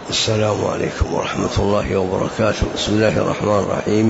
السلام عليكم ورحمة الله وبركاته. بسم الله الرحمن الرحيم.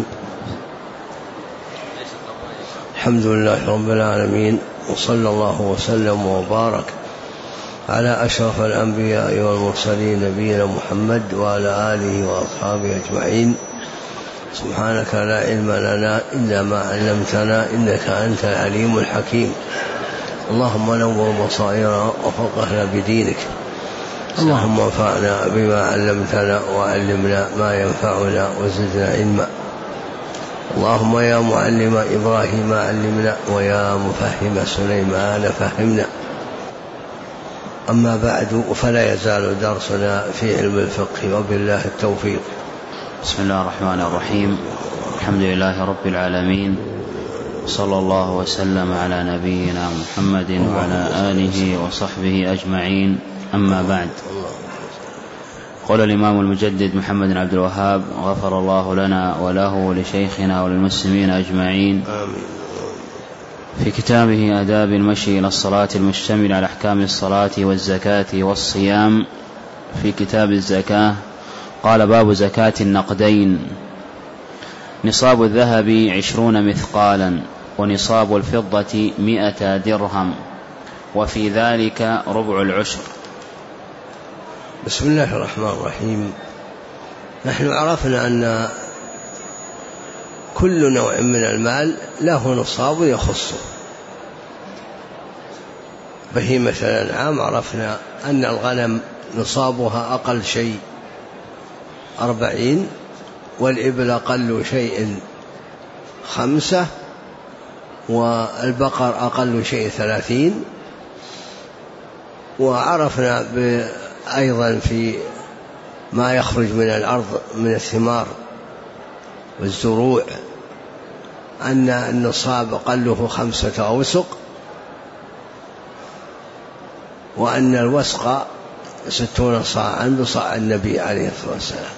الحمد لله رب العالمين، وصلى الله وسلم وبارك على أشرف الأنبياء والمرسلين نبينا محمد وعلى آله وأصحابه أجمعين. سبحانك لا علم لنا إلا ما علمتنا إنك أنت العليم الحكيم. اللهم نور بصائرنا وفقهنا بدينك. اللهم انفعنا بما علمتنا وعلمنا ما ينفعنا وزدنا علما. اللهم يا معلم إبراهيم علمنا ويا مفهم سليمان فهمنا. أما بعد، فلا يزال درسنا في علم الفقه، وبالله التوفيق. بسم الله الرحمن الرحيم. الحمد لله رب العالمين، صلى الله وسلم على نبينا محمد وعلى آله وصحبه أجمعين. أما بعد، قال الإمام المجدد محمد بن عبد الوهاب غفر الله لنا وله ولشيخنا وللمسلمين أجمعين في كتابه آداب المشي إلى الصلاة المشتمل على أحكام الصلاة والزكاة والصيام، في كتاب الزكاة قال: باب زكاة النقدين. نصاب الذهب 20 مثقالا، ونصاب الفضة 100 درهم، وفي ذلك ربع العشر. بسم الله الرحمن الرحيم. نحن عرفنا أن كل نوع من المال له نصاب يخصه. بهيمة الأنعام عرفنا أن الغنم نصابها أقل شيء 40، والإبل أقل شيء 5، والبقر أقل شيء 30. وعرفنا أيضا في ما يخرج من الأرض من الثمار والزروع أن النصاب أقله 5 أوسق، وأن الوسق 60 صاعا بصاع النبي عليه الصلاة والسلام.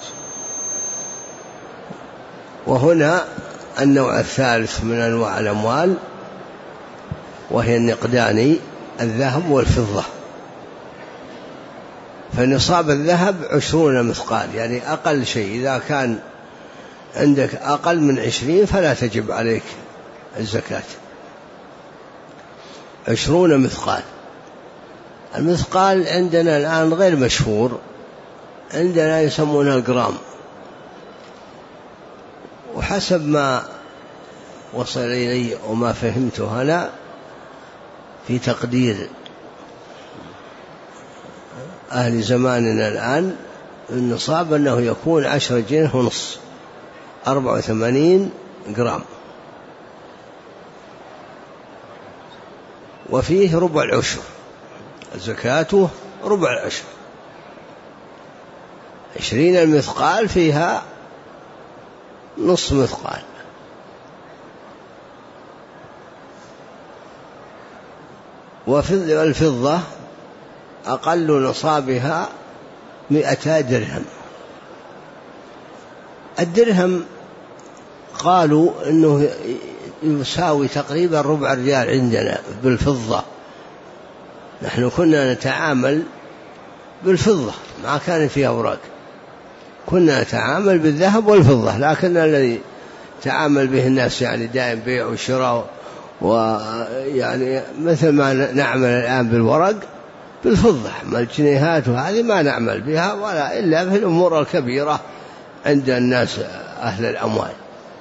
وهنا النوع الثالث من أنواع الأموال، وهي النقدان، الذهب والفضة. فنصاب الذهب 20 مثقال، يعني أقل شيء. إذا كان عندك أقل من 20 فلا تجب عليك الزكاة. 20 مثقال. المثقال عندنا الآن غير مشهور، عندنا يسمونها الجرام، وحسب ما وصل إلي وما فهمته أنا في تقدير أهل زماننا الآن، النصاب أنه يكون 10 جنيه ونص، 84 جرام، وفيه ربع العشر، زكاته ربع العشر. 20 المثقال فيها نصف مثقال. والفضة أقل نصابها 200 درهم. الدرهم قالوا أنه يساوي تقريبا ربع ريال عندنا بالفضة. نحن كنا نتعامل بالفضة، ما كان فيها أوراق، كنا نتعامل بالذهب والفضة، لكن الذي تعامل به الناس يعني دائم بيع وشراء، ويعني مثل ما نعمل الآن بالورق بالفضة. ما الجنيهات وهذه ما نعمل بها ولا إلا في الأمور الكبيرة عند الناس أهل الأموال.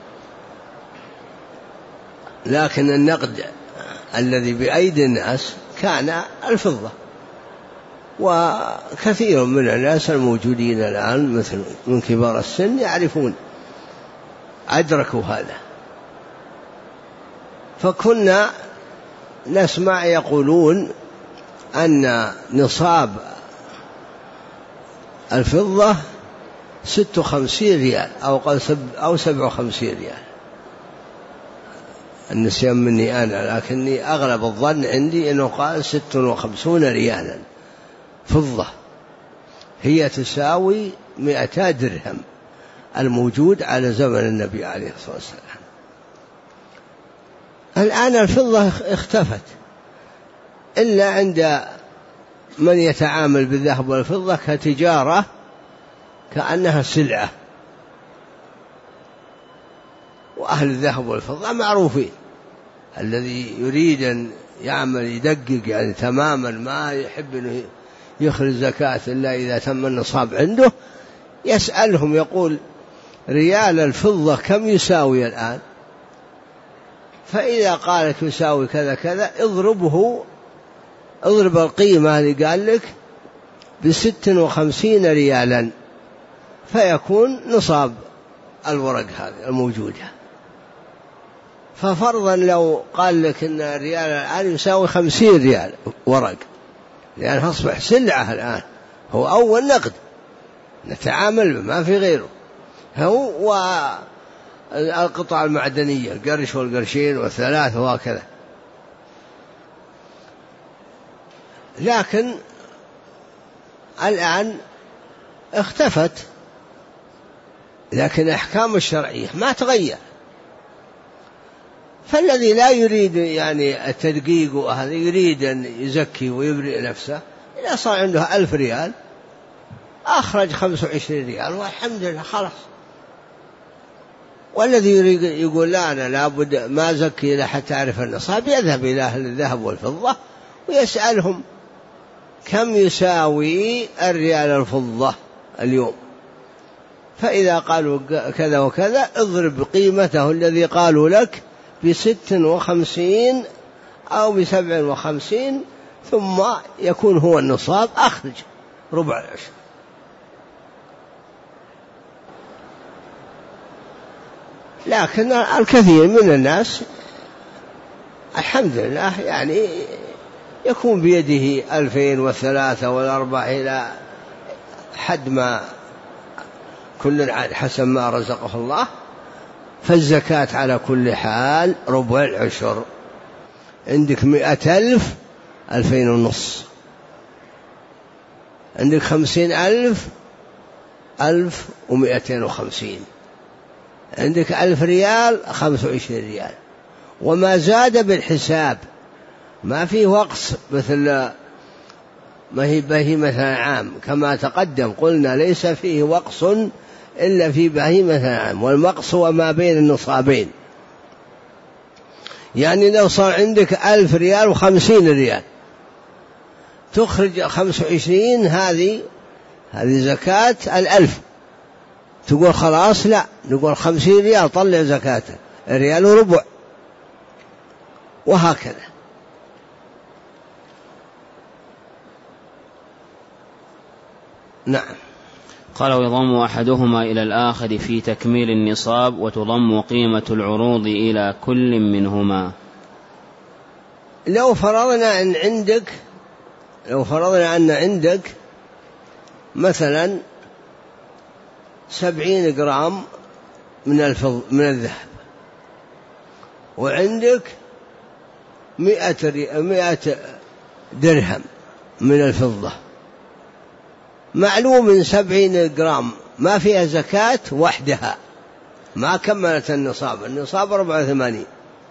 لكن النقد الذي بأيدي الناس كان الفضة. وكثير من الناس الموجودين الآن مثل من كبار السن يعرفون، أدركوا هذا. فكنا نسمع يقولون أن نصاب الفضة 56 ريال أو 57 ريال. النسيان مني أنا، لكني أغلب الظن عندي أنه قال 56 ريالا فضة، هي تساوي 200 درهم الموجود على زمن النبي عليه الصلاة والسلام. الآن الفضة اختفت، إلا عند من يتعامل بالذهب والفضة كتجارة كأنها سلعة. وأهل الذهب والفضة معروفين، الذي يريد أن يعمل يدقق يعني تماما، ما يحب أنه يخرج زكاة إلا إذا تم النصاب عنده، يسألهم يقول ريال الفضة كم يساوي الآن؟ فإذا قالك يساوي كذا كذا اضرب القيمة اللي قال لك ب56 ريالا، فيكون نصاب الورق هذه الموجودة. ففرضا لو قال لك إن الريال الآن يساوي 50 ريال ورق، لأنه أصبح سلعة الآن، هو أول نقد نتعامل ما في غيره، هو والقطع المعدنية القرش والقرشين والثلاثة وهكذا. لكن الآن اختفت، لكن أحكام الشرعية ما تغير. فالذي لا يريد يعني التدقيق وهذا يريد أن يزكي ويبرئ نفسه، إذا صار عنده 1000 ريال أخرج 25 ريال والحمد لله خلاص. والذي يريد يقول لا أنا لابد ما زكي إلا حتى أعرف النصاب، يذهب إلى أهل الذهب والفضة ويسألهم كم يساوي الريال الفضة اليوم، فإذا قالوا كذا وكذا اضرب قيمته الذي قالوا لك ب56 أو ب57، ثم يكون هو النصاب، أخرج ربع العشر. لكن الكثير من الناس الحمد لله يعني يكون بيده 2000 و3 و4 إلى حد ما كل حسب ما رزقه الله. فالزكاة على كل حال ربع العشر. عندك 100,000 2,500، عندك 50,000 1,250، عندك 1000 ريال 25 ريال، وما زاد بالحساب، ما فيه وقص مثل ما هي بهيمة الأنعام كما تقدم، قلنا ليس فيه وقص إلا في بهيمة الأنعام، والمقص هو ما بين النصابين. يعني لو صار عندك 1000 ريال و50 ريال تخرج 25، هذه زكاة 1000. تقول خلاص لا، نقول 50 ريال طلع زكاته، الريال وربع، وهكذا. نعم. قال ويضم أحدهما إلى الآخر في تكميل النصاب، وتضم قيمة العروض إلى كل منهما. لو فرضنا أن عندك مثلا 70 جرام من الذهب، وعندك 100 درهم من الفضة، معلوم من 70 جرام ما فيها زكاة وحدها، ما كملت النصاب 84،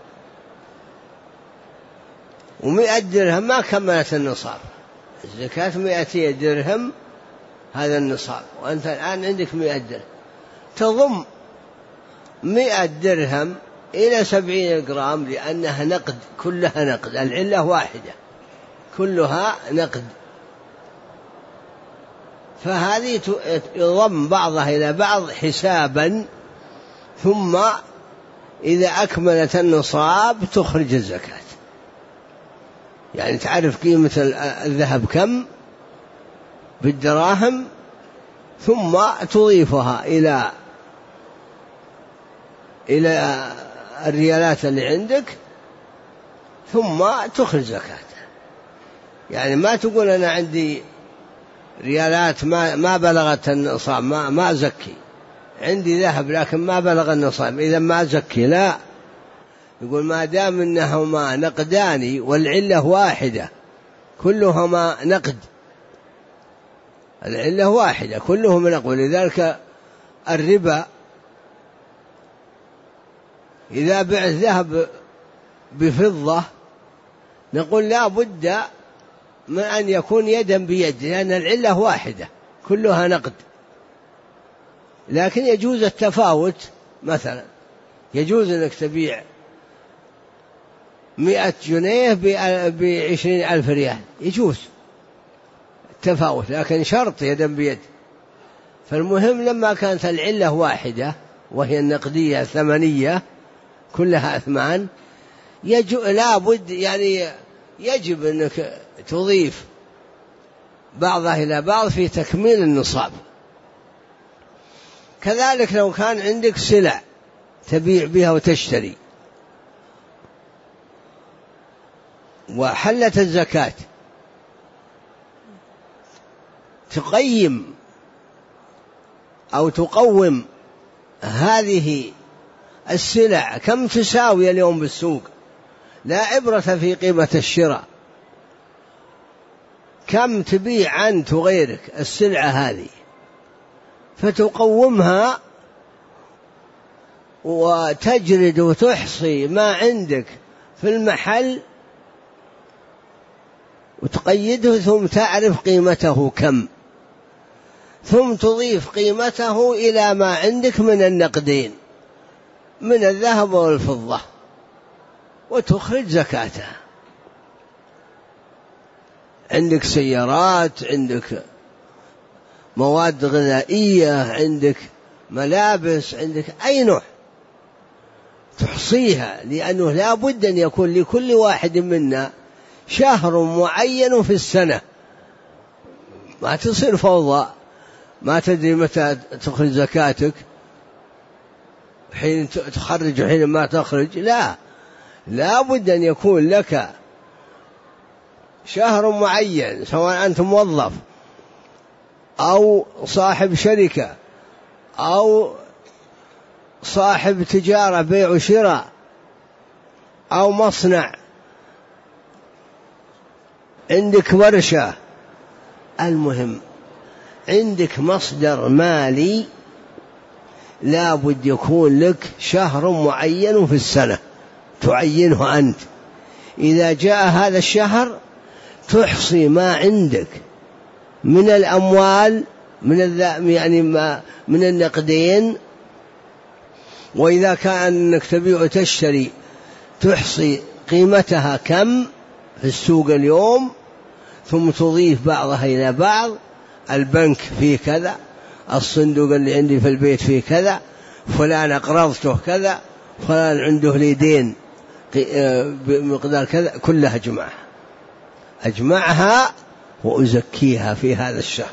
و100 درهم ما كملت النصاب، الزكاة 200 درهم هذا النصاب، وأنت الآن عندك 100 درهم، تضم 100 درهم إلى 70 جرام لأنها نقد، كلها نقد، العلة واحدة كلها نقد، فهذه يضم بعضها إلى بعض حسابا، ثم إذا أكملت النصاب تخرج الزكاة. يعني تعرف قيمة الذهب كم بالدراهم، ثم تضيفها إلى الريالات اللي عندك، ثم تخرج زكاة. يعني ما تقول أنا عندي ريالات ما بلغت النصاب ما أزكي، عندي ذهب لكن ما بلغ النصاب إذا ما أزكي، لا، يقول ما دام إنهما نقدان والعلة واحدة كلهما نقد، العلة واحدة كلهما نقد. لذلك الربا إذا بع الذهب بفضة نقول لا بد من أن يكون يدا بيد، لأن العلة واحدة كلها نقد، لكن يجوز التفاوت. مثلا يجوز أنك تبيع 100 جنيه ب20,000 ريال، يجوز التفاوت، لكن شرط يدا بيد. فالمهم لما كانت العلة واحدة وهي النقدية ثمنية كلها أثمان، لا بد يعني يجب أنك تضيف بعضها إلى بعض في تكميل النصاب. كذلك لو كان عندك سلع تبيع بها وتشتري وحلت الزكاة، تقيم أو تقوم هذه السلع كم تساوي اليوم بالسوق، لا عبرة في قيمة الشراء، كم تبيع أنت وغيرك السلعة هذه، فتقومها وتجرد وتحصي ما عندك في المحل وتقيده، ثم تعرف قيمته كم، ثم تضيف قيمته إلى ما عندك من النقدين من الذهب والفضة وتخرج زكاتها. عندك سيارات، عندك مواد غذائية، عندك ملابس، عندك أي نوع تحصيها، لأنه لا بد أن يكون لكل واحد منا شهر معين في السنة، ما تصير فوضى، ما تدري متى تخرج زكاتك، حين تخرج وحين ما تخرج، لا بد أن يكون لك شهر معين، سواء أنت موظف أو صاحب شركة أو صاحب تجارة بيع وشراء أو مصنع، عندك ورشة، المهم عندك مصدر مالي لا بد يكون لك شهر معين في السنة تعينه أنت. إذا جاء هذا الشهر تحصي ما عندك من الأموال من النقدين، وإذا كان أنك تبيع وتشتري تحصي قيمتها كم في السوق اليوم، ثم تضيف بعضها إلى بعض، البنك فيه كذا، الصندوق اللي عندي في البيت فيه كذا، فلان أقرضته كذا، فلان عنده لي دين بمقدار كذا، كلها أجمعها وأزكيها في هذا الشهر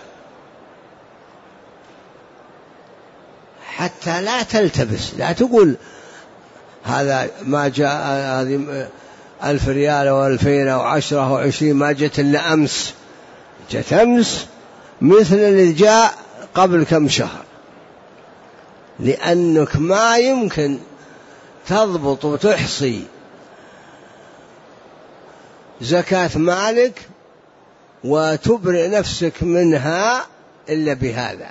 حتى لا تلتبس. لا تقول هذا ما جاء، هذه 1000 ريال أو 2000 أو 10 أو 20 ما جت إلا أمس، جت أمس مثل اللي جاء قبل كم شهر، لأنك ما يمكن تضبط وتحصي زكاة مالك وتبرئ نفسك منها إلا بهذا،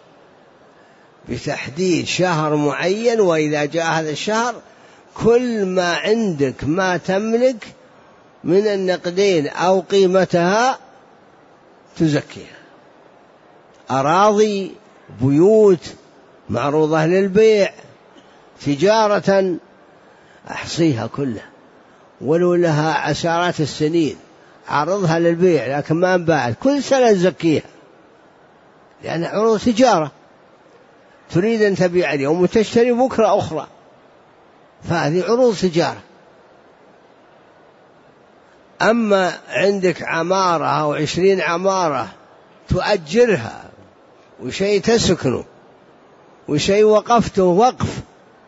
بتحديد شهر معين، وإذا جاء هذا الشهر كل ما عندك ما تملك من النقدين أو قيمتها تزكيها، أراضي، بيوت معروضة للبيع، تجارة، أحصيها كلها ولو لها عشرات السنين، عرضها للبيع لكن ما انباعت، كل سنة تزكيها، لأن عروض تجارة، تريد أن تبيع اليوم وتشتري بكرة أخرى، فهذه عروض تجارة. أما عندك عمارة أو 20 عمارة تؤجرها، وشيء تسكنه، وشيء وقفته وقف،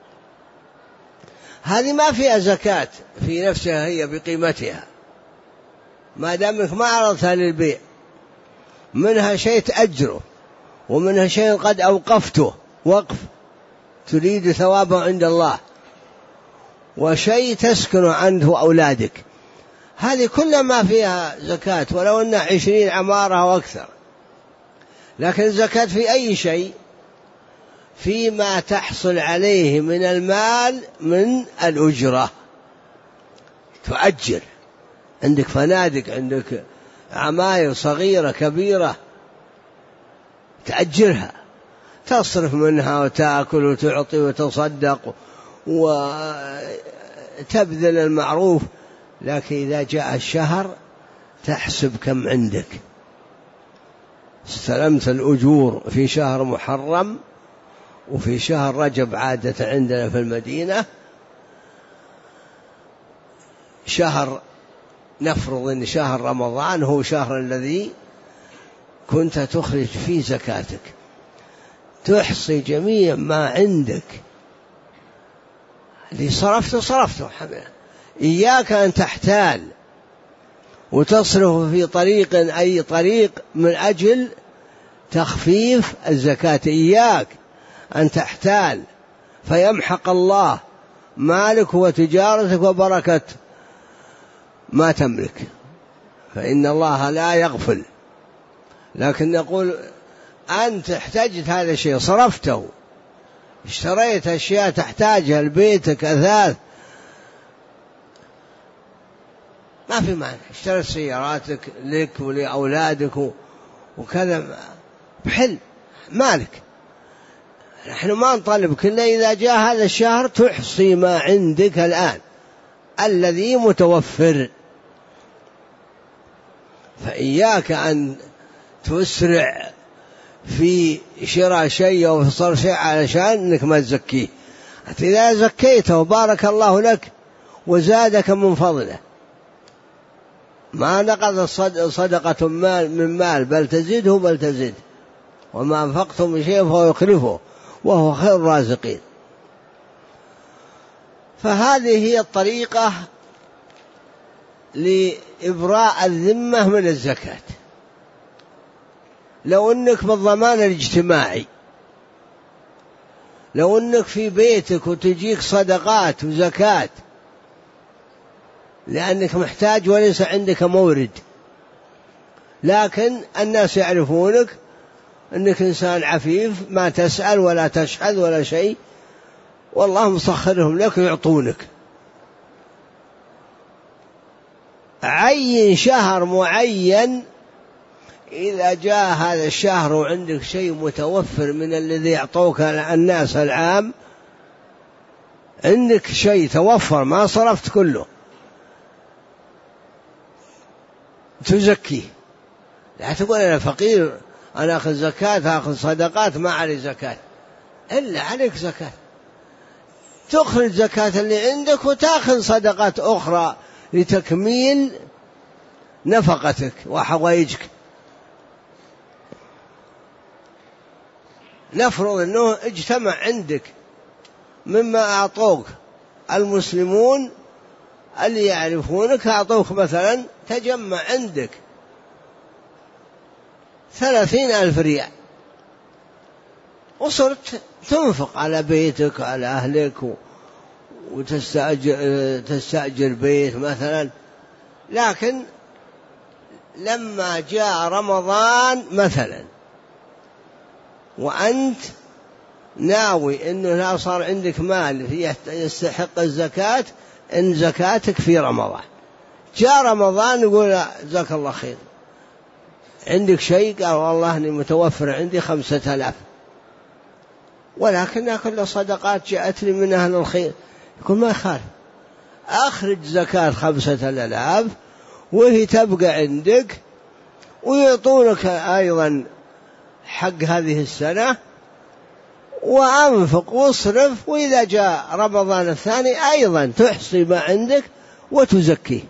هذه ما فيها زكاة في نفسها هي بقيمتها، ما دامك ما عرضتها للبيع، منها شيء تأجره، ومنها شيء قد أوقفته وقف تريد ثوابه عند الله، وشيء تسكن عنه أولادك، هذه كلها ما فيها زكاة ولو أنها 20 عمارة وأكثر. لكن الزكاة في أي شيء؟ فيما تحصل عليه من المال من الأجرة، تؤجر، عندك فنادق، عندك عماير صغيرة كبيرة تأجرها، تصرف منها وتأكل وتعطي وتصدق وتبذل المعروف، لكن إذا جاء الشهر تحسب كم عندك. استلمت الأجور في شهر محرم وفي شهر رجب، عادة عندنا في المدينة شهر، نفرض أن شهر رمضان هو شهر الذي كنت تخرج فيه زكاتك، تحصي جميع ما عندك، اللي صرفته إياك أن تحتال وتصرف في طريق أي طريق من أجل تخفيف الزكاة، إياك أن تحتال فيمحق الله مالك وتجارتك وبركة ما تملك، فإن الله لا يغفل. لكن نقول أنت احتجت هذا الشيء صرفته، اشتريت أشياء تحتاجها لبيتك، أثاث، ما في معنى، اشتريت سياراتك لك ولأولادك وكذا بحل مالك. نحن ما نطالب كنا إذا جاء هذا الشهر تحصي ما عندك الآن الذي متوفر، فإياك أن تسرع في شراء شيء أو في صرف شيء علشان أنك ما تزكيه. إذا زكيته بارك الله لك وزادك من فضله، ما نقض صدقة من مال بل تزيد، وما أنفقتم من شيء فهو يخلفه وهو خير الرازقين. فهذه هي الطريقة لإبراء الذمة من الزكاة. لو أنك بالضمان الاجتماعي، لو أنك في بيتك وتجيك صدقات وزكاة لأنك محتاج وليس عندك مورد، لكن الناس يعرفونك أنك إنسان عفيف ما تسأل ولا تشحذ ولا شيء، والله مسخرهم لك ويعطونك. عين شهر معين، إذا جاء هذا الشهر وعندك شيء متوفر من الذي يعطوك الناس العام، عندك شيء توفر ما صرفت كله، تزكيه. لا تقول أنا فقير أنا أخذ زكاة أخذ صدقات ما علي زكاة، إلا عليك زكاة، تخرج زكاة اللي عندك وتأخذ صدقات أخرى لتكميل نفقتك وحوائجك. نفرض أنه اجتمع عندك مما أعطوك المسلمون اللي يعرفونك، أعطوك مثلا تجمع عندك 30,000 ريال، وصرت تنفق على بيتك على أهلك وتستأجر بيت مثلا. لكن لما جاء رمضان مثلا وأنت ناوي أنه لا صار عندك مال يستحق الزكاة، إن زكاتك في رمضان، جاء رمضان يقول جزاك الله خير عندك شيء، قال والله أني متوفر عندي 5,000 ولكن كل صدقات جاءت لي من أهل الخير، يقول ما يخالف أخرج زكاة 5,000 وهي تبقى عندك ويعطونك أيضا حق هذه السنة، وأنفق واصرف، وإذا جاء رمضان الثاني أيضا تحصي ما عندك وتزكيه.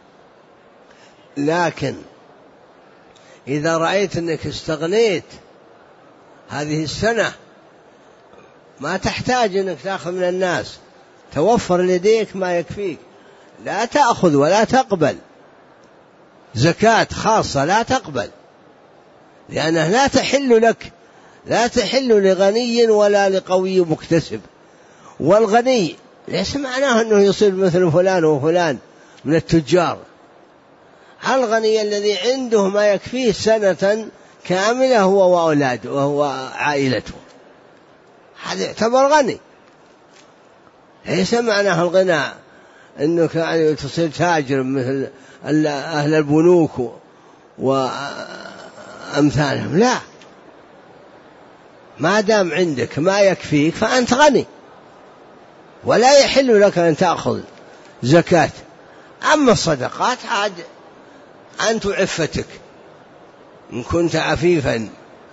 لكن إذا رأيت أنك استغنيت هذه السنة ما تحتاج أنك تأخذ من الناس، توفر لديك ما يكفيك، لا تأخذ ولا تقبل زكاة خاصة، لا تقبل، لأنها لا تحل لك، لا تحل لغني ولا لقوي مكتسب. والغني ليس معناه أنه يصير مثل فلان وفلان من التجار، الغني الذي عنده ما يكفيه سنة كاملة هو وأولاده وهو عائلته، هذا يعتبر غني. ليس معناه الغنى أنك يعني تصير تاجر مثل أهل البنوك وأمثالهم، لا، ما دام عندك ما يكفيك فأنت غني، ولا يحل لك أن تأخذ زكاة. أما الصدقات عاد أنت عفتك، إن كنت عفيفا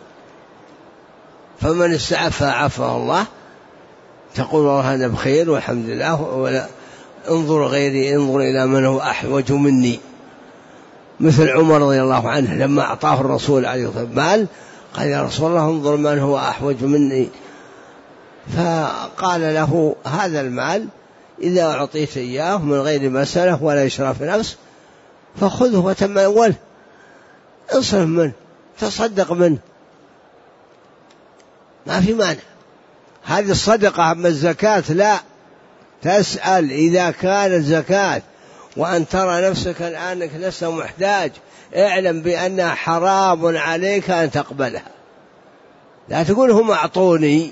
فمن استعفى عفه الله، تقول والله أنا بخير والحمد لله، ولا انظر غيري، انظر إلى من هو أحوج مني. مثل عمر رضي الله عنه لما أعطاه الرسول عليه الصلاة والسلام مال، قال يا رسول الله انظر من هو أحوج مني، فقال له هذا المال إذا أعطيت إياه من غير مسألة ولا إشراف نفس فخذه وتموله، اصرف منه، تصدق منه، ما في مانع. هذه الصدقة. أما الزكاة لا، تسأل إذا كانت زكاة وأن ترى نفسك الآن أنك لست محتاج، اعلم بأنها حرام عليك أن تقبلها. لا تقول هم أعطوني،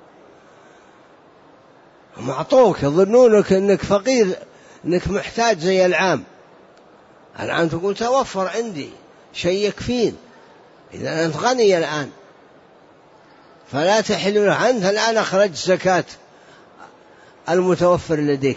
هم أعطوك يظنونك أنك فقير، أنك محتاج زي العام. الآن تقول توفر عندي شيء يكفين، إذا أنت غني الآن فلا تحل له. أنت الآن أخرجت زكاة المتوفر لديك.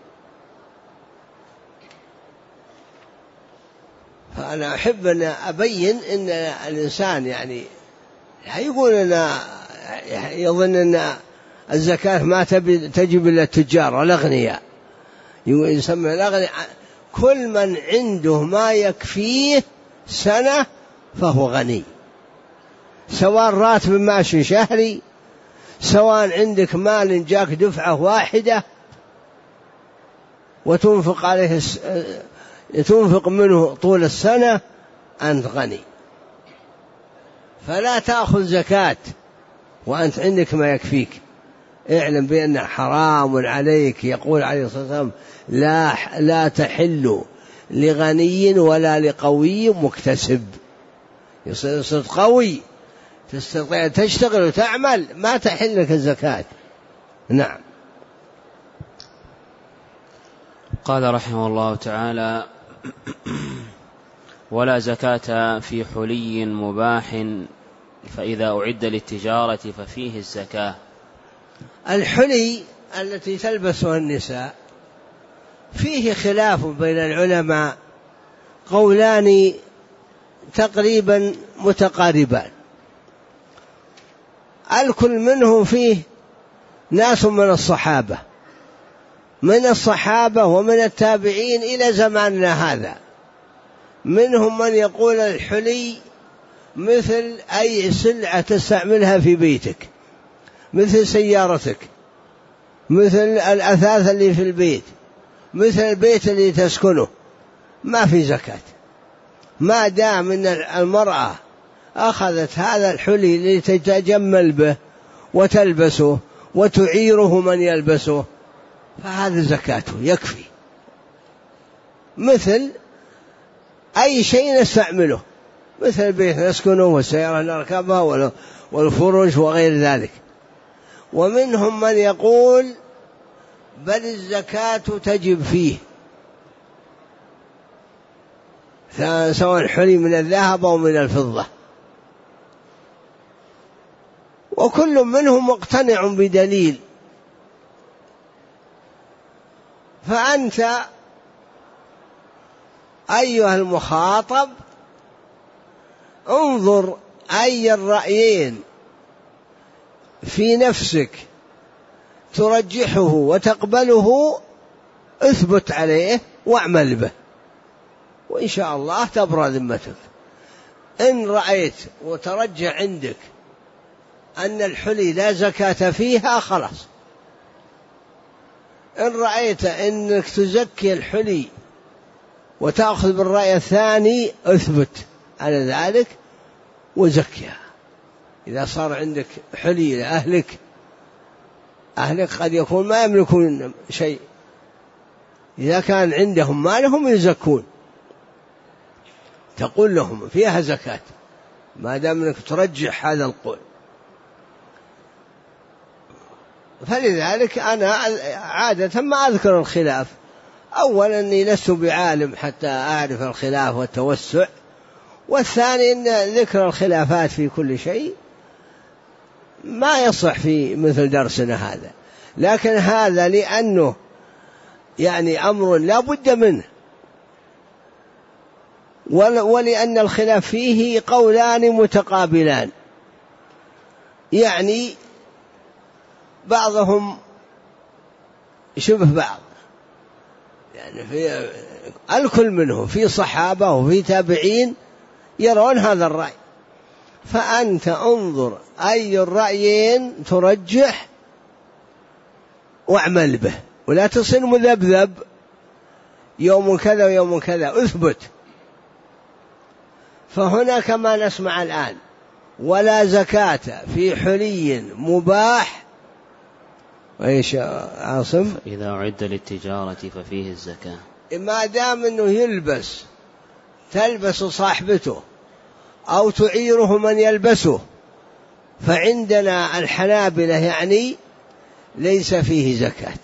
فأنا أحب أن أبين أن الإنسان يعني لا يقول أن يظن أن الزكاة ما تجب إلا التجار والأغنياء، يسمى الأغنياء كل من عنده ما يكفيه سنة فهو غني، سواء راتب ماشي شهري، سواء عندك مال جاك دفعة واحدة وتنفق عليه تنفق منه طول السنة، أنت غني. فلا تأخذ زكاة وأنت عندك ما يكفيك، اعلم بأن حرام عليك. يقول عليه الصلاة والسلام لا تحل لغني ولا لقوي مكتسب. يصير قوي تستطيع تشتغل وتعمل، ما تحل لك الزكاة. نعم. قال رحمه الله تعالى: ولا زكاة في حلي مباح فإذا أعد للتجارة ففيه الزكاة. الحلي التي تلبسها النساء فيه خلاف بين العلماء، قولان تقريبا متقاربان، الكل منه فيه ناس من الصحابة ومن التابعين إلى زماننا هذا. منهم من يقول الحلي مثل أي سلعة تستعملها في بيتك، مثل سيارتك، مثل الأثاث اللي في البيت، مثل البيت اللي تسكنه، ما في زكاة ما دام أن المرأة أخذت هذا الحلي لتتجمل به وتلبسه وتعيره من يلبسه، فهذا زكاته يكفي، مثل أي شيء نستعمله، مثل البيت نسكنه والسيارة نركبها والفرش وغير ذلك. ومنهم من يقول بل الزكاة تجب فيه، سواء الحلي من الذهب أو من الفضة، وكل منهم مقتنع بدليل. فأنت أيها المخاطب انظر أي الرأيين في نفسك ترجحه وتقبله، اثبت عليه واعمل به، وإن شاء الله تبرأ ذمتك. إن رأيت وترجح عندك أن الحلي لا زكاة فيها خلاص، إن رأيت أنك تزكي الحلي وتأخذ بالرأي الثاني اثبت على ذلك وزكيها. إذا صار عندك حلي لأهلك، أهلك قد يكون ما يملكون شيء، إذا كان عندهم مالهم يزكون، تقول لهم فيها زكاة ما دام أنك ترجح هذا القول. فلذلك أنا عادة ما أذكر الخلاف، أولا أني لست بعالم حتى أعرف الخلاف والتوسع، والثاني أن ذكر الخلافات في كل شيء ما يصح في مثل درسنا هذا، لكن هذا لأنه يعني أمر لا بد منه، ولأن الخلاف فيه قولان متقابلان، يعني بعضهم شبه بعض، يعني في الكل منه في صحابة وفي تابعين يرون هذا الرأي، فأنت انظر أي الرأيين ترجح واعمل به، ولا تصير مذبذب يوم كذا ويوم كذا، اثبت. فهنا كما نسمع الآن ولا زكاة في حلي مباح، ايش عاصم؟ إذا أعد للتجارة ففيه الزكاة، ما دام أنه يلبس تلبس صاحبته أو تعيره من يلبسه، فعندنا الحنابلة يعني ليس فيه زكاة.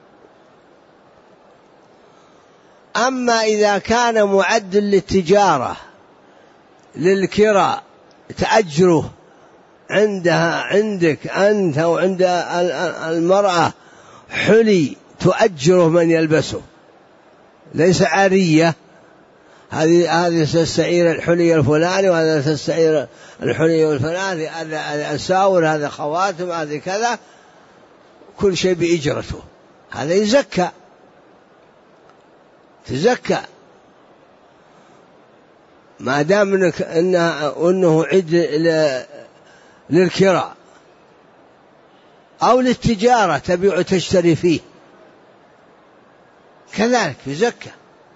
أما إذا كان معد للتجارة للكراء تأجره عندك أنت وعند المرأة حلي تؤجره من يلبسه، ليس عارية، هذه تستعير الحلي الفلاني وهذا تستعير الحلي الفلاني، هذا أساور، هذا خواتم، هذا كذا، كل شيء بإجرته، هذا يزكى، تزكى ما دام أنه عد للكراء أو للتجارة تبيع وتشتري فيه، كذلك يزكى.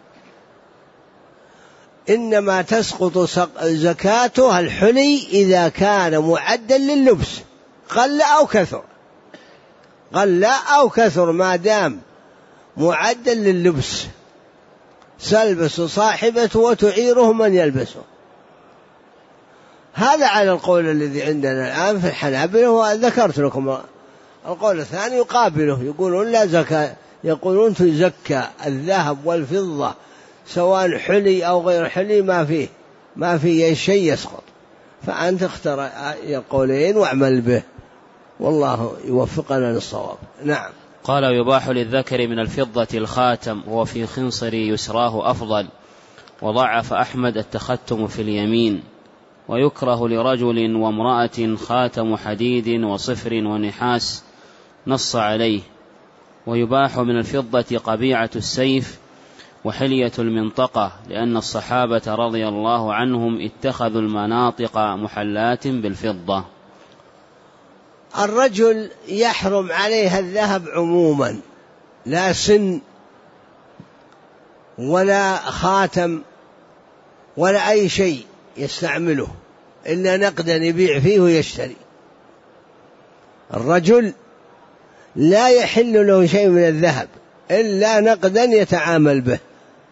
إنما تسقط زكاتها الحلي إذا كان معدا لللبس قل أو كثر، قل أو كثر، ما دام معدا لللبس تلبس صاحبته وتعيره من يلبسه. هذا على القول الذي عندنا الآن في الحنابلة، وذكرت لكم القول الثاني يقابله، يقولون لا زكاة، يقولون تزكى الذهب والفضة سواء حلي أو غير حلي، ما فيه شيء يسقط. فأنت اختر القولين واعمل به، والله يوفقنا للصواب. نعم. قال: يباح للذكر من الفضة الخاتم، وهو في خنصر يسراه أفضل، وضعف أحمد التختم في اليمين، ويكره لرجل وامرأة خاتم حديد وصفر ونحاس، نص عليه. ويباح من الفضة قبيعة السيف وحلية المنطقة، لأن الصحابة رضي الله عنهم اتخذوا المناطق محلات بالفضة. الرجل يحرم عليها الذهب عموما، لا سن ولا خاتم ولا أي شيء يستعمله إلا نقدا يبيع فيه ويشتري. الرجل لا يحل له شيء من الذهب إلا نقدا يتعامل به،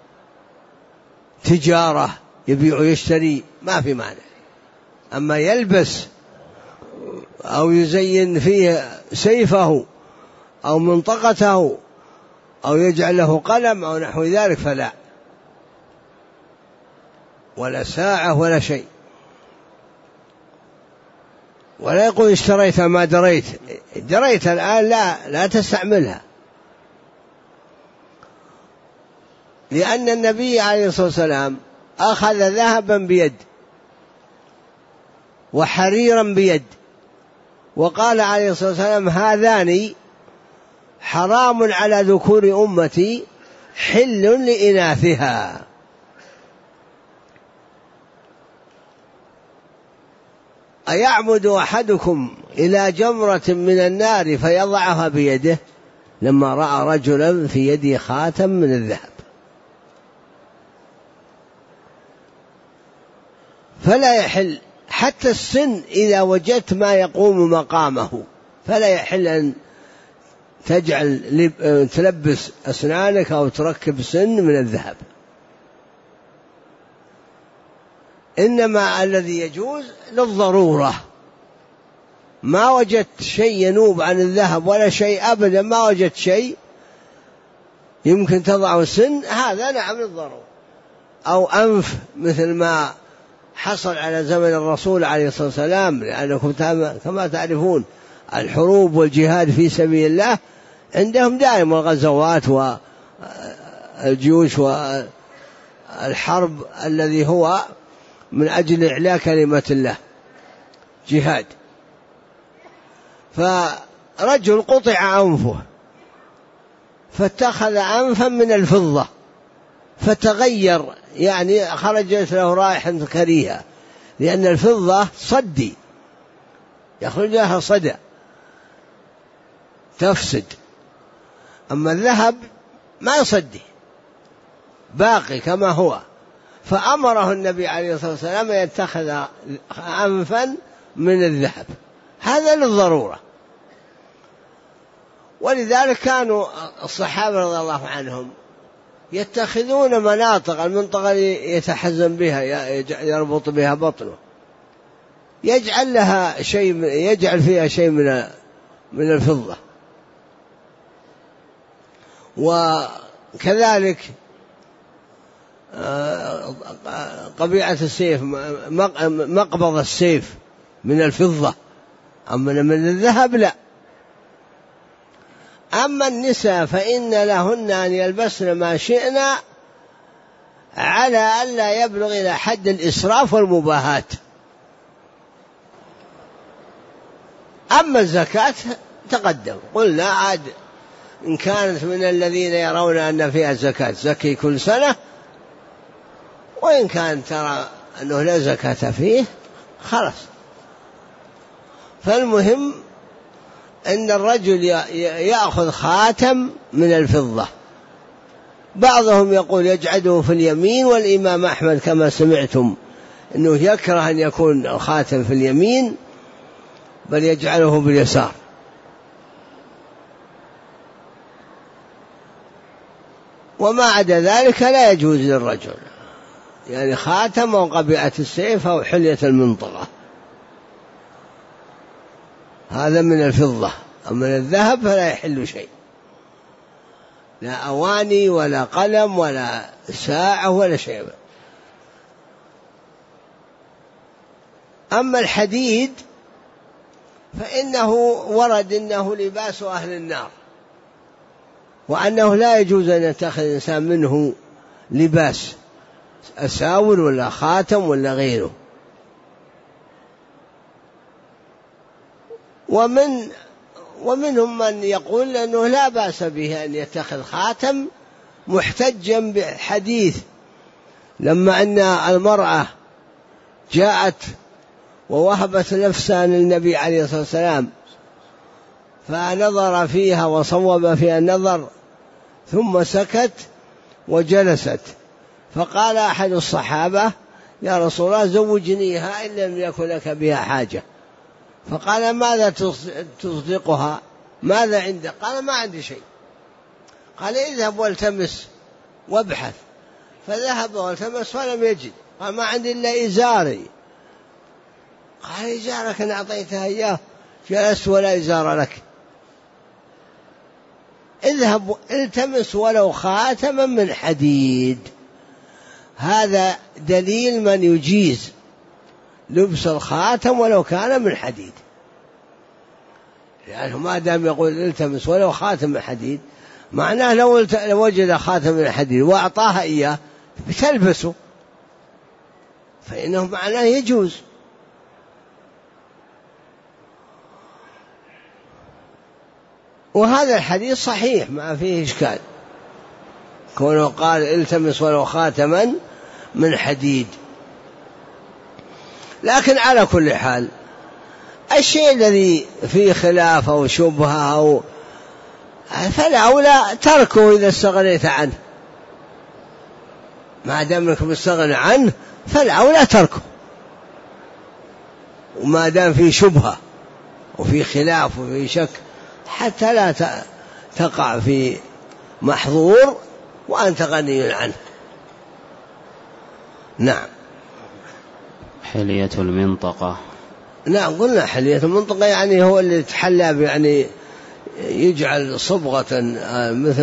تجارة يبيع ويشتري ما في مانع. أما يلبس أو يزين فيه سيفه أو منطقته أو يجعل له قلم أو نحو ذلك فلا، ولا ساعة ولا شيء. ولا يقول اشتريت ما دريت الآن لا تستعملها، لأن النبي عليه الصلاة والسلام أخذ ذهبا بيد وحريرا بيد، وقال عليه الصلاة والسلام: هذان حرام على ذكور أمتي حل لإناثها. أيعمد أحدكم إلى جمرة من النار فيضعها بيده؟ لما رأى رجلا في يده خاتم من الذهب. فلا يحل حتى السن، إذا وجدت ما يقوم مقامه فلا يحل أن تلبس أسنانك أو تركب سن من الذهب. إنما الذي يجوز للضرورة، ما وجدت شيء ينوب عن الذهب ولا شيء أبدا، ما وجدت شيء يمكن تضع سن، هذا نعم للضرورة. أو أنف مثل ما حصل على زمن الرسول عليه الصلاة والسلام، لأنكم كما تعرفون الحروب والجهاد في سبيل الله عندهم دائما الغزوات والجيوش والحرب الذي هو من أجل إعلاء كلمة الله جهاد. فرجل قطع أنفه فاتخذ أنفا من الفضة فتغير، يعني خرجت له رائحة كريهة، لأن الفضة صدي يخرج لها صدى تفسد، أما الذهب ما يصدي باقي كما هو. فأمره النبي عليه الصلاة والسلام أن يتخذ أنفا من الذهب، هذا للضرورة. ولذلك كانوا الصحابة رضي الله عنهم يتخذون مناطق، المنطقة يتحزن بها يربط بها بطنه يجعل لها شيء، يجعل فيها شيء من الفضة. وكذلك قبيعة السيف، مقبض السيف من الفضة، أما من الذهب لا. أما النساء فإن لهن أن يلبسن ما شئنا على ألا يبلغ إلى حد الإسراف والمباهاة. أما الزكاة تقدم قلنا عاد إن كانت من الذين يرون أن فيها الزكاة زكي كل سنة، وإن كان ترى أنه لا زكاة فيه خلاص. فالمهم أن الرجل يأخذ خاتم من الفضة، بعضهم يقول يجعله في اليمين، والإمام أحمد كما سمعتم أنه يكره أن يكون الخاتم في اليمين بل يجعله باليسار. وما عدا ذلك لا يجوز للرجل، يعني خاتم أو قبيعة السيف أو حلية المنطقة، هذا من الفضة. أما من الذهب فلا يحل شيء، لا أواني ولا قلم ولا ساعة ولا شيء. أما الحديد فإنه ورد أنه لباس أهل النار، وأنه لا يجوز أن يتخذ الإنسان منه لباس أساور ولا خاتم ولا غيره. ومنهم من يقول أنه لا بأس به أن يتخذ خاتم، محتجا بحديث لما أن المرأة جاءت ووهبت نفسها للنبي عليه الصلاة والسلام فنظر فيها وصوب فيها النظر ثم سكت وجلست، فقال أحد الصحابة يا رسول الله زوجنيها إن لم يكن لك بها حاجة. فقال ماذا تصدقها، ماذا عندك؟ قال ما عندي شيء. قال اذهب والتمس وابحث، فذهب والتمس فلم يجد. قال ما عندي إلا إزاري. قال إزارك أن أعطيتها إياه، جلست ولا إزار لك. اذهب التمس ولو خاتما من حديد. هذا دليل من يجيز لبس الخاتم ولو كان من حديد، يعني ما دام يقول التمس ولو خاتم من حديد معناه لو وجد خاتم من حديد وأعطاها إياه بتلبسه فإنه معناه يجوز. وهذا الحديث صحيح ما فيه إشكال، كونه قال التمس ولو خاتما من حديد. لكن على كل حال الشيء الذي فيه خلاف أو شبهة فالأولى تركه إذا استغنيت عنه، ما دام انك مستغني عنه فالأولى تركه، وما دام فيه شبهة وفي خلاف وفي شك حتى لا تقع في محظور وأنت غني عنه. نعم. حلية المنطقة. نعم قلنا حلية المنطقة يعني هو اللي يتحلى، يعني يجعل صبغة مثل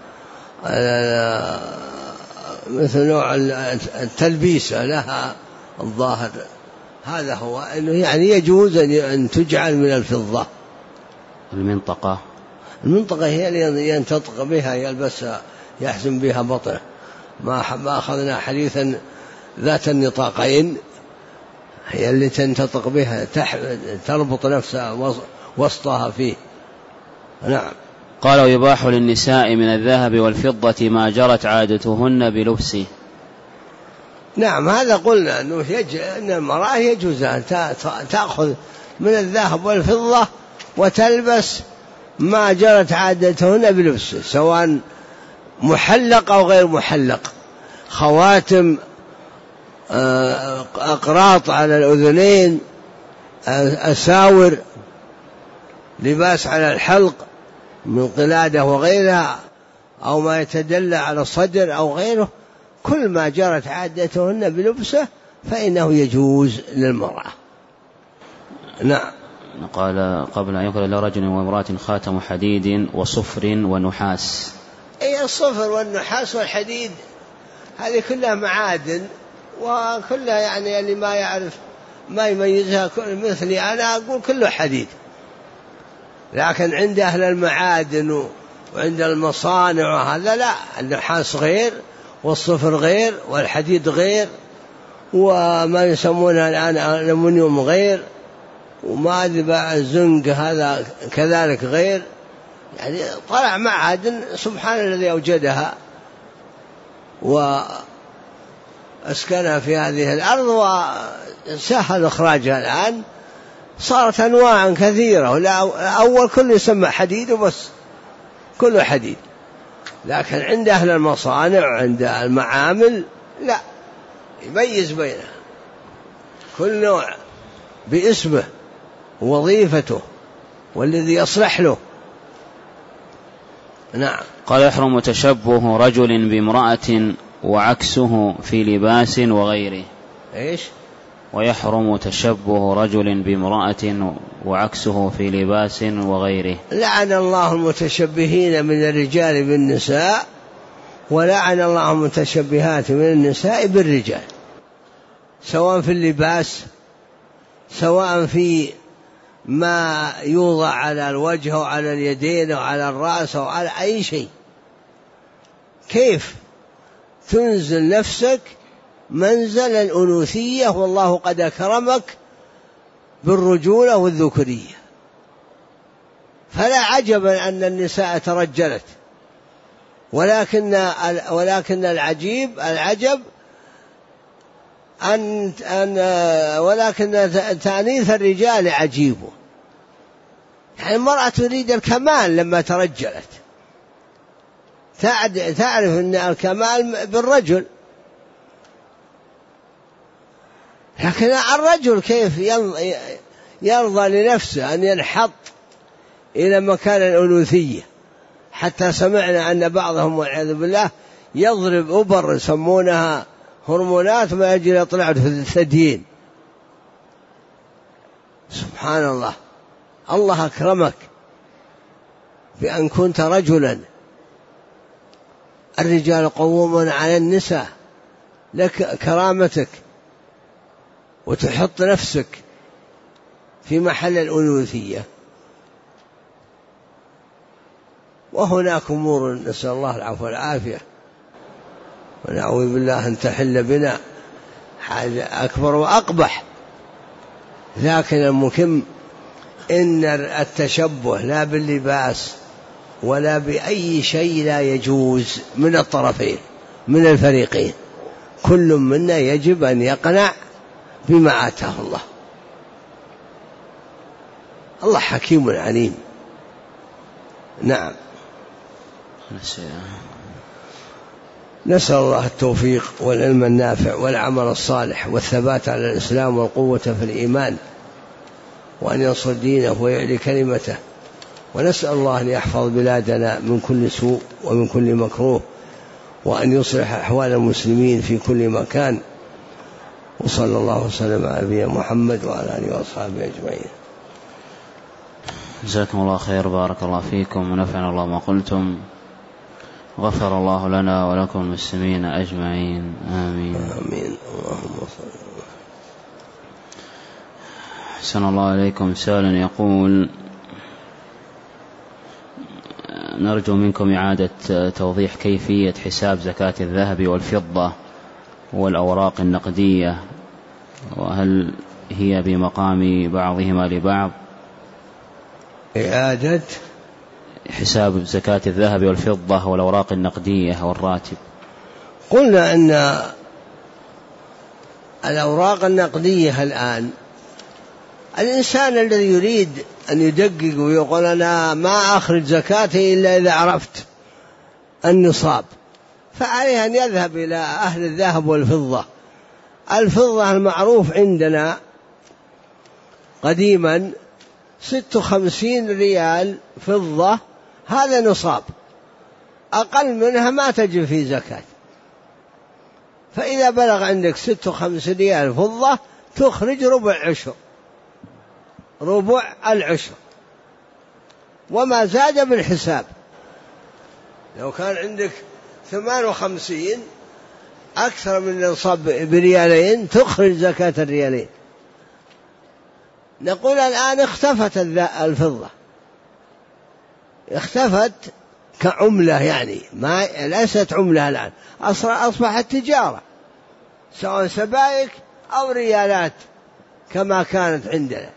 نوع التلبيسة لها الظاهر هذا هو أنه يعني يجوز أن تجعل من الفضة. المنطقة هي اللي ينتطق بها يلبسها يحزم بها بطنه. ما أخذنا حديثا ذات النطاقين، هي اللي تنتطق بها تربط نفسها وسطها فيه. نعم. قال ويباح للنساء من الذهب والفضة ما جرت عادتهن بلبسه. نعم هذا قلنا أن المرأة يجوز أن تأخذ من الذهب والفضة وتلبس ما جرت عادتهن بلبسه، سواء محلق أو غير محلق، خواتم، أقراط على الأذنين، أساور، لباس على الحلق من قلادة وغيرها، أو ما يتدلى على الصدر أو غيره، كل ما جرت عادتهن بلبسه فإنه يجوز للمرأة. نعم. قال قبل أن يقول لرجل وامرأة خاتم حديد وصفر ونحاس. أي الصفر والنحاس والحديد هذه كلها معادن، وكلها يعني اللي ما يعرف ما يميزها مثلي أنا أقول كله حديد، لكن عند أهل المعادن وعند المصانع هذا لا، النحاس غير والصفر غير والحديد غير، وما يسمونه الآن الألمنيوم غير، وما ذبع الزنق هذا كذلك غير. يعني طلع معادن سبحان الذي أوجدها وأسكنها في هذه الأرض وسهل إخراجها. الآن صارت أنواع كثيرة، أول كله يسمى حديد وبس، كله حديد، لكن عند أهل المصانع وعند المعامل لا، يميز بينها، كل نوع باسمه ووظيفته والذي يصلح له. نعم. قال يحرم تشبه رجل بامرأة وعكسه في لباس وغيره. إيش؟ ويحرم تشبه رجل بامرأة وعكسه في لباس وغيره. لعن الله المتشبهين من الرجال بالنساء، ولعن الله المتشبهات من النساء بالرجال، سواء في اللباس، سواء في ما يوضع على الوجه أو على اليدين أو على الرأس أو على أي شيء. كيف تنزل نفسك منزل الأنوثية والله قد أكرمك بالرجولة والذكورية؟ فلا عجب أن النساء ترجلت، ولكن العجب ولكن تأنيث الرجال عجيب. يعني المرأة تريد الكمال لما ترجلت، تعرف أن الكمال بالرجل، لكن الرجل كيف يرضى لنفسه أن ينحط إلى مكان الأنوثية؟ حتى سمعنا أن بعضهم والعياذ بالله يضرب أبر يسمونها هرمونات ما يجي يطلع في الثديين. سبحان الله، الله أكرمك بأن كنت رجلا، الرجال قوامون على النساء، لك كرامتك وتحط نفسك في محل الأنوثية. وهناك أمور نسأل الله العفو والعافية ونعوذ بالله أن تحل بنا حاجة أكبر وأقبح. لكن المهم إن التشبه لا باللباس ولا بأي شيء لا يجوز من الطرفين من الفريقين، كل منا يجب أن يقنع بما آتاه الله. الله حكيم عليم. نعم. نسأل الله التوفيق والعلم النافع والعمل الصالح والثبات على الإسلام والقوة في الإيمان، وأن ينصر دينه ويعلي كلمته، ونسأل الله أن يحفظ بلادنا من كل سوء ومن كل مكروه، وأن يصلح أحوال المسلمين في كل مكان. وصلى الله وسلم على نبينا محمد وعلى آله وأصحابه أجمعين. جزاكم الله خير، بارك الله فيكم ونفعنا الله ما قلتم، غفر الله لنا ولكم المسلمين أجمعين، آمين. آمين. اللهم صل أحسن الله عليكم. سؤال يقول: نرجو منكم إعادة توضيح كيفية حساب زكاة الذهب والفضة والأوراق النقدية، وهل هي بمقام بعضهما لبعض؟ إعادة حساب زكاة الذهب والفضة والأوراق النقدية والراتب. قلنا أن الأوراق النقدية الآن الإنسان الذي يريد أن يدقق ويقول أنا ما أخرج زكاتي إلا إذا عرفت النصاب، فعليه أن يذهب إلى أهل الذهب والفضة. الفضة المعروف عندنا قديما 56 ريال فضة، هذا نصاب، أقل منها ما تجب في زكاة. فإذا بلغ عندك 56 ريال فضة تخرج ربع العشر، وما زاد بالحساب. لو كان عندك 58 أكثر من النصاب بريالين تخرج زكاة الريالين. نقول الآن اختفت الفضة، اختفت كعملة، يعني ما ليست عملة الآن، أصبحت تجارة، سواء سبائك أو ريالات كما كانت عندنا.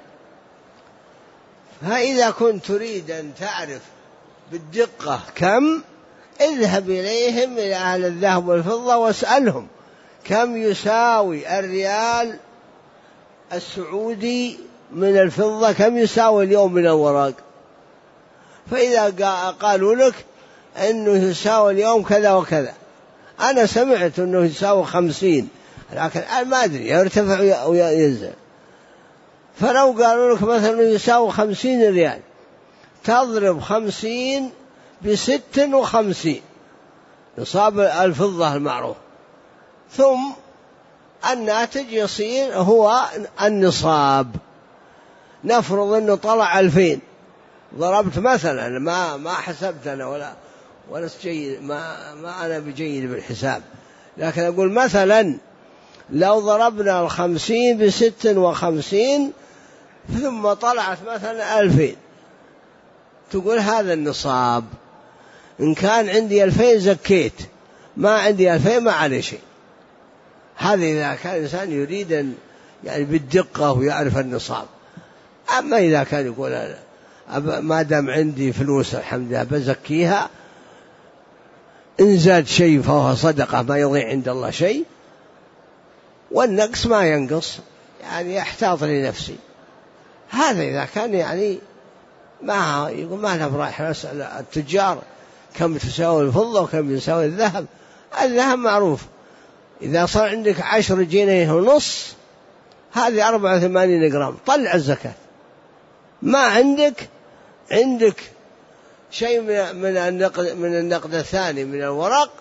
فإذا كنت تريد أن تعرف بالدقة كم، اذهب إليهم إلى أهل الذهب والفضة واسألهم كم يساوي الريال السعودي من الفضة، كم يساوي اليوم من الورق. فإذا قالوا لك أنه يساوي اليوم كذا وكذا، أنا سمعت أنه يساوي 50، لكن أنا ما أدري يرتفع وينزل. فلو قالوا لك مثلا يساوي 50 ريال، تضرب 50 ب56 نصاب الفضة المعروف، ثم الناتج يصير هو النصاب. نفرض أنه طلع 2000، ضربت مثلا، ما حسبت أنا ولا جيد، ما أنا بجيد بالحساب، لكن أقول مثلا لو ضربنا 50 ب56 ثم طلعت مثلا 2000، تقول هذا النصاب. إن كان عندي 2000 زكيت، ما عندي 2000 ما عليه شيء. هذا إذا كان الإنسان يريد أن يعني بالدقة ويعرف النصاب. أما إذا كان يقول ما دام عندي فلوس الحمد لله بزكيها، إن زاد شيء فهو صدقة، ما يضيع عند الله شيء، والنقص ما ينقص، يعني يحتاط لنفسي. هذا إذا كان يعني ما يقول ما له رايح نسأل التجار كم تساوي الفضة وكم يساوي الذهب. الذهب معروف، إذا صار عندك 10 جنيه ونص، هذه 84 جرام، طلع الزكاة. ما عندك شيء من النقد الثاني من الورق،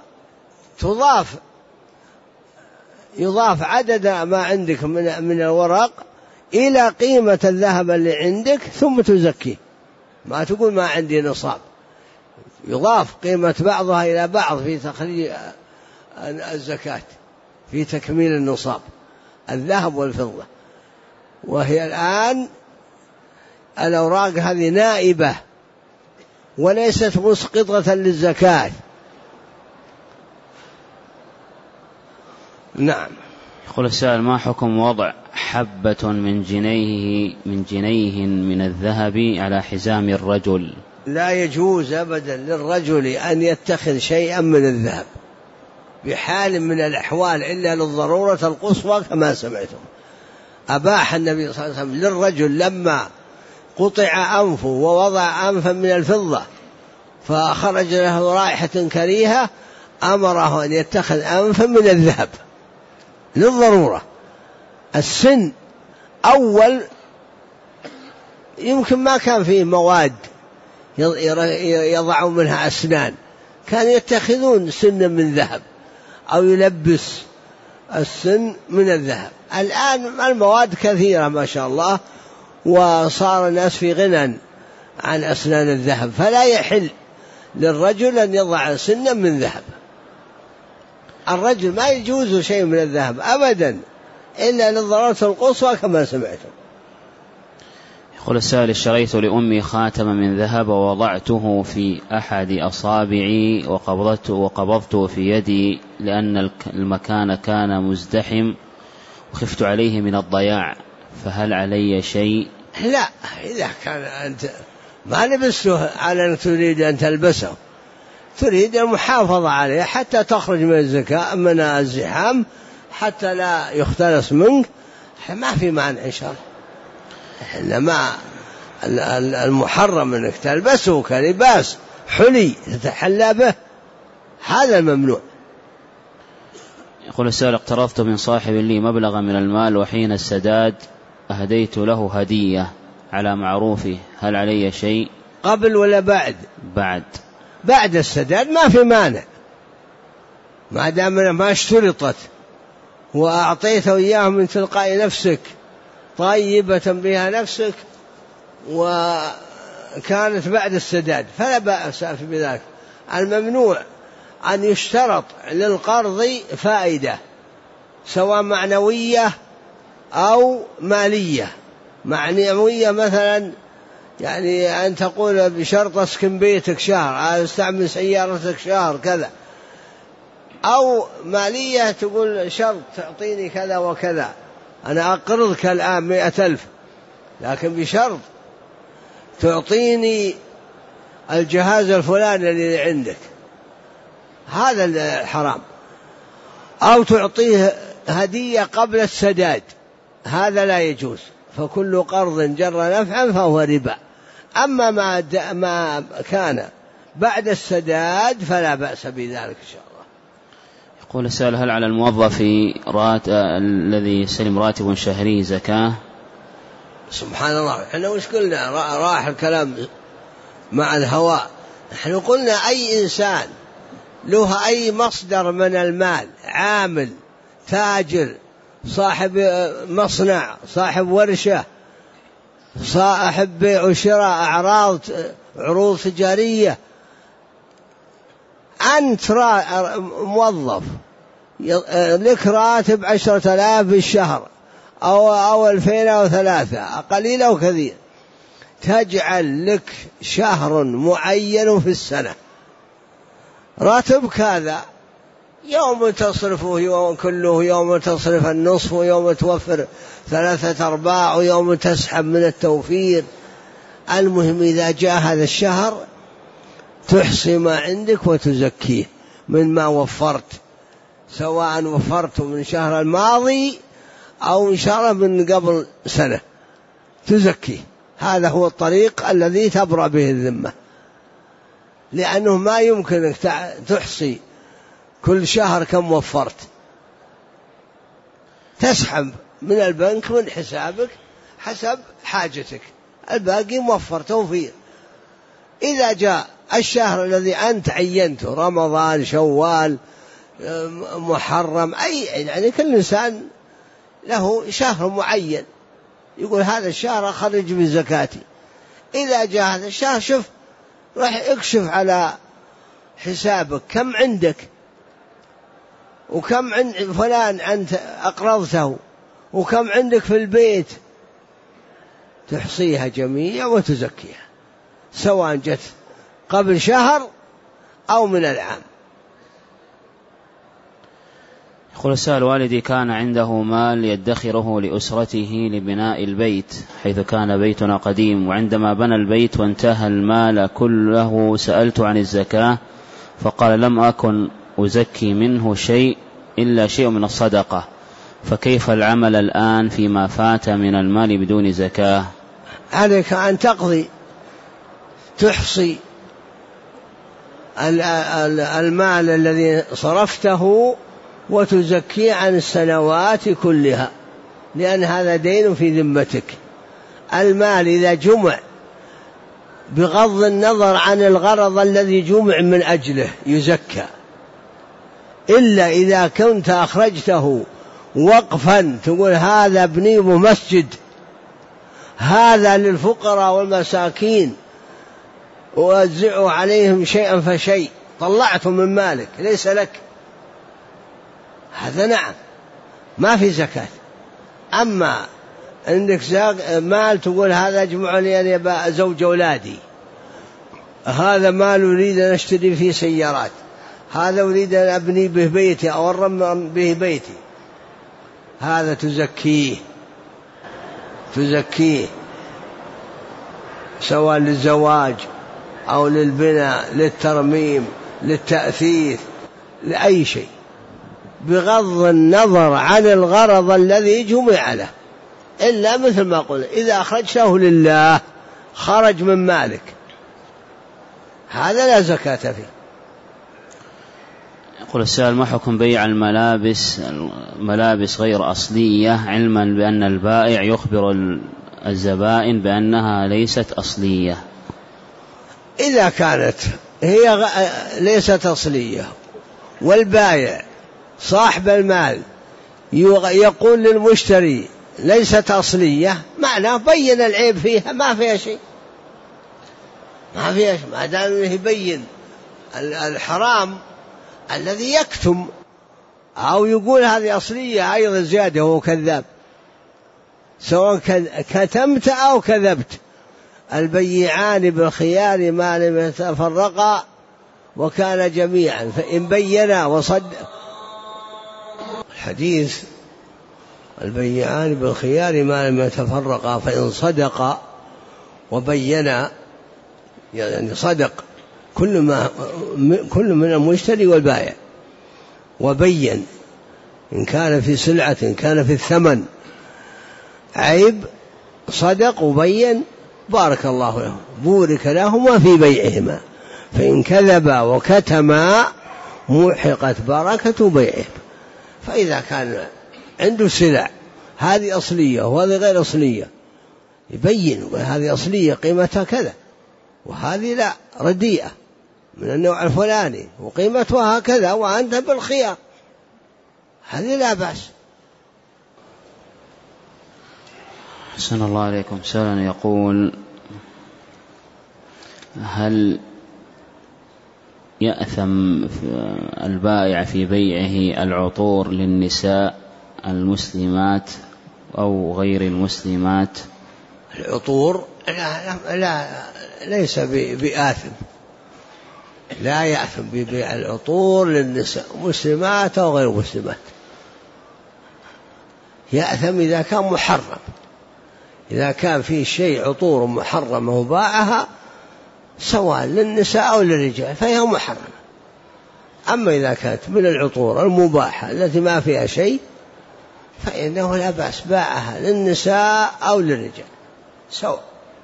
يضاف عدد ما عندك من الورق إلى قيمة الذهب اللي عندك ثم تزكيه. ما تقول ما عندي نصاب، يضاف قيمة بعضها إلى بعض في تخريج الزكاة، في تكميل النصاب الذهب والفضة. وهي الآن الأوراق هذه نائبة وليست مسقطة للزكاة. نعم. يقول السائل: ما حكم وضع حبة من جنيه من الذهب على حزام الرجل؟ لا يجوز أبدا للرجل أن يتخذ شيئا من الذهب بحال من الأحوال إلا للضرورة القصوى، كما سمعتم. أباح النبي صلى الله عليه وسلم للرجل لما قطع أنفه ووضع أنفا من الفضة فخرج له رائحة كريهة، أمره أن يتخذ أنفا من الذهب للضرورة. السن أول يمكن ما كان فيه مواد يضعون منها أسنان، كانوا يتخذون سنا من ذهب أو يلبس السن من الذهب. الآن المواد كثيرة ما شاء الله، وصار الناس في غنى عن أسنان الذهب، فلا يحل للرجل أن يضع سنا من ذهب. الرجل ما يجوز شيء من الذهب أبدا إلا للضرورة القصوى كما سمعتم. يقول السائل: اشتريت لأمي خاتما من ذهب ووضعته في أحد أصابعي وقبضته في يدي لأن المكان كان مزدحم وخفت عليه من الضياع، فهل علي شيء؟ لا، إذا كان أنت ما لبسته على أن تريد أن تلبسه، تريد المحافظة عليه حتى تخرج من الزحام حتى لا يختلس منك، ما في مانع إن شاء الله. إنما المحرم أنك تلبسه كلباس حلي تتحلى به، هذا الممنوع. يقول السائل: اقترضت من صاحب لي مبلغا من المال وحين السداد أهديت له هدية على معروفه، هل علي شيء؟ قبل ولا بعد؟ بعد السداد ما في مانع، ما دام ما اشترطت وأعطيته إياه من تلقاء نفسك طيبة بها نفسك وكانت بعد السداد فلا بأس بذلك. الممنوع أن يشترط للقرض فائدة سواء معنوية أو مالية. معنوية مثلا يعني أن تقول بشرط أسكن بيتك شهر، استعمل سيارتك شهر كذا، أو مالية تقول شرط تعطيني كذا وكذا، أنا أقرضك الآن 100,000 لكن بشرط تعطيني الجهاز الفلاني اللي عندك، هذا الحرام. أو تعطيه هدية قبل السداد، هذا لا يجوز، فكل قرض جر نفعا فهو ربا. أما ما كان بعد السداد فلا بأس بذلك إن شاء الله. يقول السائل: هل على الموظف الذي يستلم راتب شهري زكاة؟ سبحان الله، احنا وش قلنا؟ راح الكلام مع الهواء. نحن قلنا أي إنسان له أي مصدر من المال، عامل، تاجر، صاحب مصنع، صاحب ورشة، صاحب بيع وشراء، عروض تجارية، أنت موظف لك راتب 10,000 بالشهر أو 2,000 أو 3,000 قليل أو كثير، تجعل لك شهر معين في السنة راتبك هذا، يوم تصرفه يوم كله، يوم تصرف النصف، ويوم توفر 3/4، ويوم تسحب من التوفير. المهم إذا جاء هذا الشهر تحصي ما عندك وتزكيه مما وفرت، سواء وفرت من شهر الماضي أو إن شاء الله من قبل سنة تزكيه. هذا هو الطريق الذي تبرأ به الذمة، لأنه ما يمكنك تحصي كل شهر كم وفرت، تسحب من البنك من حسابك حسب حاجتك، الباقي موفر توفير. إذا جاء الشهر الذي أنت عينته، رمضان، شوال، محرم، أي يعني كل إنسان له شهر معين يقول هذا الشهر أخرج من زكاتي. إذا جاء هذا الشهر شوف، راح اكشف على حسابك كم عندك وكم عند فلان أنت أقرضته وكم عندك في البيت، تحصيها جميع وتزكيها سواء جت قبل شهر أو من العام. يقول السائل: والدي كان عنده مال يدخره لأسرته لبناء البيت، حيث كان بيتنا قديم، وعندما بنى البيت وانتهى المال كله سألت عن الزكاة فقال لم أكن أزكي منه شيء إلا شيء من الصدقة، فكيف العمل الآن فيما فات من المال بدون زكاة؟ عليك أن تقضي، تحصي المال الذي صرفته وتزكي عن السنوات كلها، لأن هذا دين في ذمتك. المال إذا جمع بغض النظر عن الغرض الذي جمع من أجله يزكى، إلا إذا كنت أخرجته وقفا، تقول هذا ابني مسجد، هذا للفقراء والمساكين ووزعوا عليهم شيئا فشيء، طلعته من مالك ليس لك، هذا نعم ما في زكاة. أما عندك مال تقول هذا أجمع لي أن يبقى زوج أولادي، هذا مال أريد أن أشتري فيه سيارات، هذا أريد أن أبني به بيتي أو أرمم به بيتي، هذا تزكيه سواء للزواج أو للبناء للترميم للتأثيث لأي شيء، بغض النظر عن الغرض الذي جمع له، إلا مثل ما قلنا إذا أخرجته لله خرج من مالك، هذا لا زكاة فيه. يقول السائل: ما حكم بيع الملابس غير أصلية علما بأن البائع يخبر الزبائن بأنها ليست أصلية؟ إذا كانت هي ليست أصلية والبائع صاحب المال يقول للمشتري ليست أصلية، معناه بين العيب فيها، ما فيها شيء، ما دام يبين الحرام الذي يكتم أو يقول هذه أصلية أيضا زيادة وهو كذاب، سواء كتمت أو كذبت. البيعان بالخيار ما لم يتفرقا وكان جميعا، فإن بينا وصدق الحديث البيعان بالخيار ما لم يتفرقا، فإن صدقا وبينا يعني صدق كل من المشتري والبائع وبين، إن كان في سلعة إن كان في الثمن عيب صدق وبين بارك الله له بورك لهما في بيعهما، فإن كذبا وكتما محقت بركة بيعهم. فإذا كان عنده سلع هذه أصلية وهذه غير أصلية يبين هذه أصلية قيمتها كذا وهذه لا رديئة من النوع الفلاني وقيمتها كذا وأنت بالخيار، هذه لا بأس. أحسن الله عليكم. سؤال يقول: هل يأثم البائع في بيعه العطور للنساء المسلمات أو غير المسلمات؟ العطور ليس بآثم، لا يأثم ببيع العطور للنساء مسلمات أو غير مسلمات، يأثم إذا كان محرم، إذا كان في شيء عطور محرمة وباعها سواء للنساء أو للرجال فهي محرمة. أما إذا كانت من العطور المباحة التي ما فيها شيء فإنه لا بأس باعها للنساء أو للرجال سواء.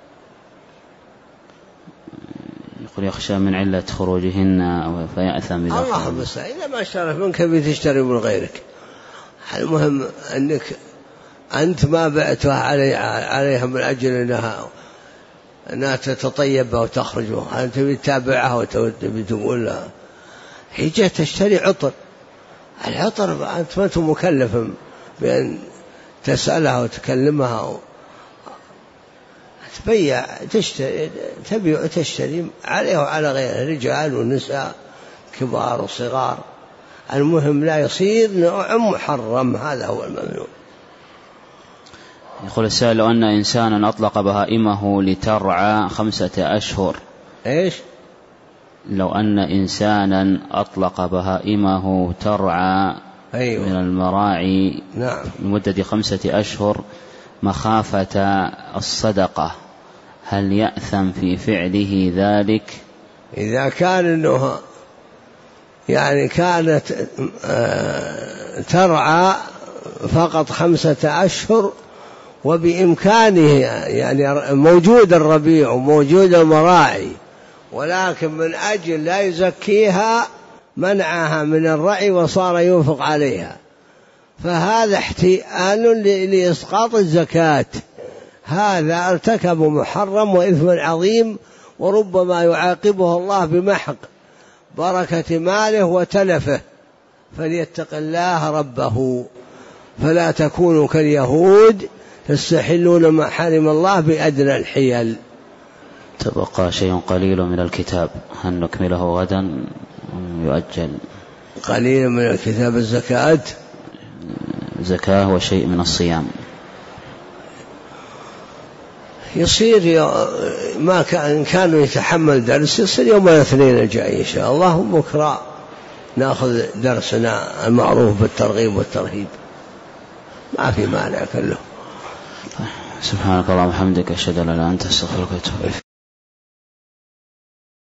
يقول: يخشى من علة خروجهن فيأثم إذا اللهم إذا ما اشترى منك بتشتري من غيرك، المهم أنك أنت ما بعتها عليها من أجل أنها تتطيب وتخرج، أنت بتتابعها وتقول لها هي جاء تشتري عطر، العطر أنت ما مكلف بأن تسألها وتكلمها تبيع تبيع وتشتري عليه وعلى غيره رجال ونساء كبار وصغار، المهم لا يصير نوع محرم، هذا هو الممنوع. يقول السائل: لو أن إنسانا أطلق بهائمه لترعى 5 أشهر. إيش؟ لو أن إنسانا أطلق بهائمه ترعى أيوة. من المراعي نعم. لمدة 5 أشهر مخافة الصدقة، هل يأثم في فعله ذلك؟ إذا كان أنه يعني كانت ترعى فقط 5 أشهر وبإمكانه يعني موجود الربيع وموجود المراعي، ولكن من أجل لا يزكيها منعها من الرعي وصار ينفق عليها، فهذا احتيال لإسقاط الزكاة، هذا ارتكب محرم وإثم عظيم، وربما يعاقبه الله بمحق بركة ماله وتلفه، فليتق الله ربه، فلا تكونوا كاليهود تستحلون ما حرم الله بأدنى الحيل. تبقى شيء قليل من الكتاب، هل نكمله غدا يؤجل؟ قليل من الكتاب الزكاة زكاة وشيء من الصيام. يصير ما كانوا يتحمل درس يصير يوم الاثنين الجاي إن شاء الله، بكرة نأخذ درسنا المعروف بالترغيب والترهيب، ما في مانع كله. سبحانك اللهم وبحمدك، أشهد أن لا إله إلا أنت، أستغفرك وأتوب إليك.